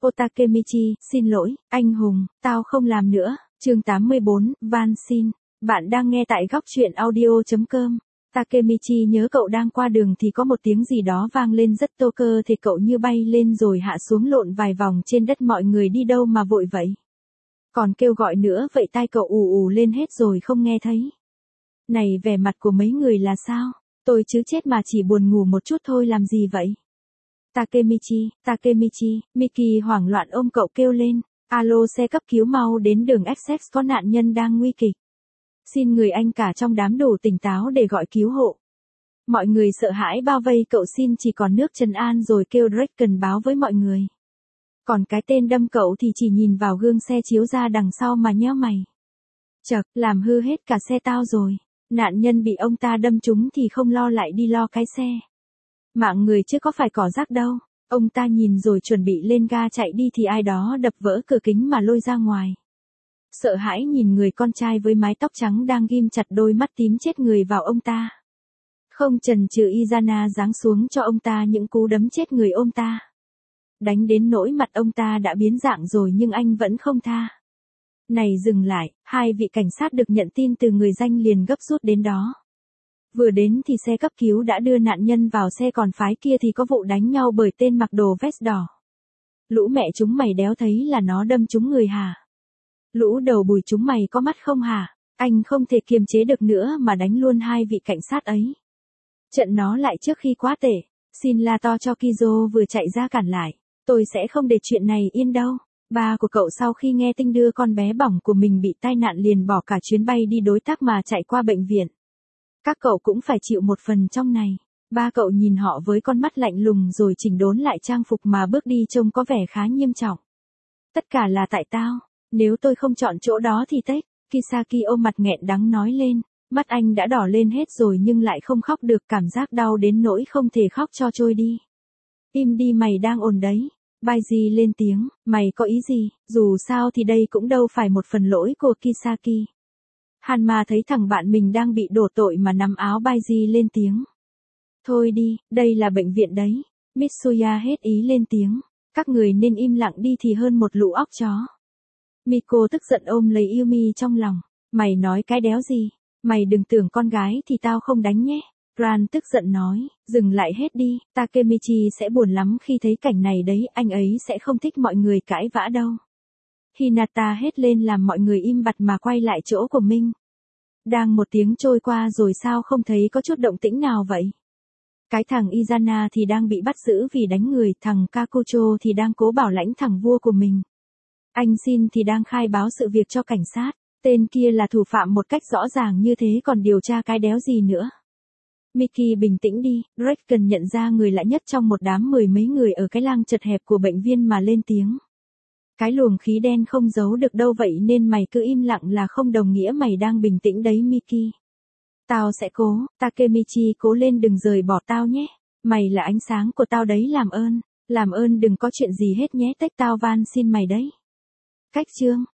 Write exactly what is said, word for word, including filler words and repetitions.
Otakemichi, xin lỗi, anh hùng, tao không làm nữa. Chương tám mươi bốn, van xin. Bạn đang nghe tại góc truyện audio chấm com. Takemichi nhớ cậu đang qua đường thì có một tiếng gì đó vang lên rất tô cơ thì cậu như bay lên rồi hạ xuống lộn vài vòng trên đất, mọi người đi đâu mà vội vậy. Còn kêu gọi nữa vậy tai cậu ù ù lên hết rồi không nghe thấy. Này vẻ mặt của mấy người là sao? Tôi chứ chết mà chỉ buồn ngủ một chút thôi làm gì vậy? Takemichi, Takemichi, Miki hoảng loạn ôm cậu kêu lên. Alo, xe cấp cứu mau đến đường Essex, có nạn nhân đang nguy kịch. Xin người anh cả trong đám đủ tỉnh táo để gọi cứu hộ. Mọi người sợ hãi bao vây cậu, xin chỉ còn nước trấn an rồi kêu Draken báo với mọi người. Còn cái tên đâm cậu thì chỉ nhìn vào gương xe chiếu ra đằng sau mà nheo mày. Chậc, làm hư hết cả xe tao rồi. Nạn nhân bị ông ta đâm trúng thì không lo lại đi lo cái xe. Mạng người chứ có phải cỏ rác đâu. Ông ta nhìn rồi chuẩn bị lên ga chạy đi thì ai đó đập vỡ cửa kính mà lôi ra ngoài. Sợ hãi nhìn người con trai với mái tóc trắng đang ghim chặt đôi mắt tím chết người vào ông ta. Không chần chừ, Izana giáng xuống cho ông ta những cú đấm chết người ông ta. Đánh đến nỗi mặt ông ta đã biến dạng rồi nhưng anh vẫn không tha. Này dừng lại, hai vị cảnh sát được nhận tin từ người danh liền gấp rút đến đó. Vừa đến thì xe cấp cứu đã đưa nạn nhân vào xe, còn phái kia thì có vụ đánh nhau bởi tên mặc đồ vest đỏ. Lũ mẹ chúng mày đéo thấy là nó đâm trúng người hả? Lũ đầu bùi chúng mày có mắt không hả? Anh không thể kiềm chế được nữa mà đánh luôn hai vị cảnh sát ấy. Trận nó lại trước khi quá tệ. Xin la to cho Kizo vừa chạy ra cản lại. Tôi sẽ không để chuyện này yên đâu. Ba của cậu sau khi nghe tin đưa con bé bỏng của mình bị tai nạn liền bỏ cả chuyến bay đi đối tác mà chạy qua bệnh viện. Các cậu cũng phải chịu một phần trong này. Ba cậu nhìn họ với con mắt lạnh lùng rồi chỉnh đốn lại trang phục mà bước đi trông có vẻ khá nghiêm trọng. Tất cả là tại tao. Nếu tôi không chọn chỗ đó thì tết. Kisaki ôm mặt nghẹn đắng nói lên. Mắt anh đã đỏ lên hết rồi nhưng lại không khóc được, cảm giác đau đến nỗi không thể khóc cho trôi đi. Im đi, mày đang ồn đấy. Baiji lên tiếng, mày có ý gì? Dù sao thì đây cũng đâu phải một phần lỗi của Kisaki. Hanma thấy thằng bạn mình đang bị đổ tội mà nắm áo Baiji lên tiếng. Thôi đi, đây là bệnh viện đấy. Mitsuya hết ý lên tiếng. Các người nên im lặng đi thì hơn một lũ óc chó. Miko tức giận ôm lấy Yumi trong lòng. Mày nói cái đéo gì? Mày đừng tưởng con gái thì tao không đánh nhé. Ran tức giận nói, dừng lại hết đi, Takemichi sẽ buồn lắm khi thấy cảnh này đấy, anh ấy sẽ không thích mọi người cãi vã đâu. Hinata hét lên làm mọi người im bặt mà quay lại chỗ của mình. Đang một tiếng trôi qua rồi sao không thấy có chút động tĩnh nào vậy? Cái thằng Izana thì đang bị bắt giữ vì đánh người, thằng Kakucho thì đang cố bảo lãnh thằng vua của mình. Anh Shin thì đang khai báo sự việc cho cảnh sát, tên kia là thủ phạm một cách rõ ràng như thế còn điều tra cái đéo gì nữa. Miki bình tĩnh đi, Draken nhận ra người lạ nhất trong một đám mười mấy người ở cái lang chật hẹp của bệnh viện mà lên tiếng. Cái luồng khí đen không giấu được đâu vậy nên mày cứ im lặng là không đồng nghĩa mày đang bình tĩnh đấy Miki. Tao sẽ cố, Takemichi cố lên, đừng rời bỏ tao nhé. Mày là ánh sáng của tao đấy, làm ơn, làm ơn đừng có chuyện gì hết nhé, tách tao van xin mày đấy. Cách chương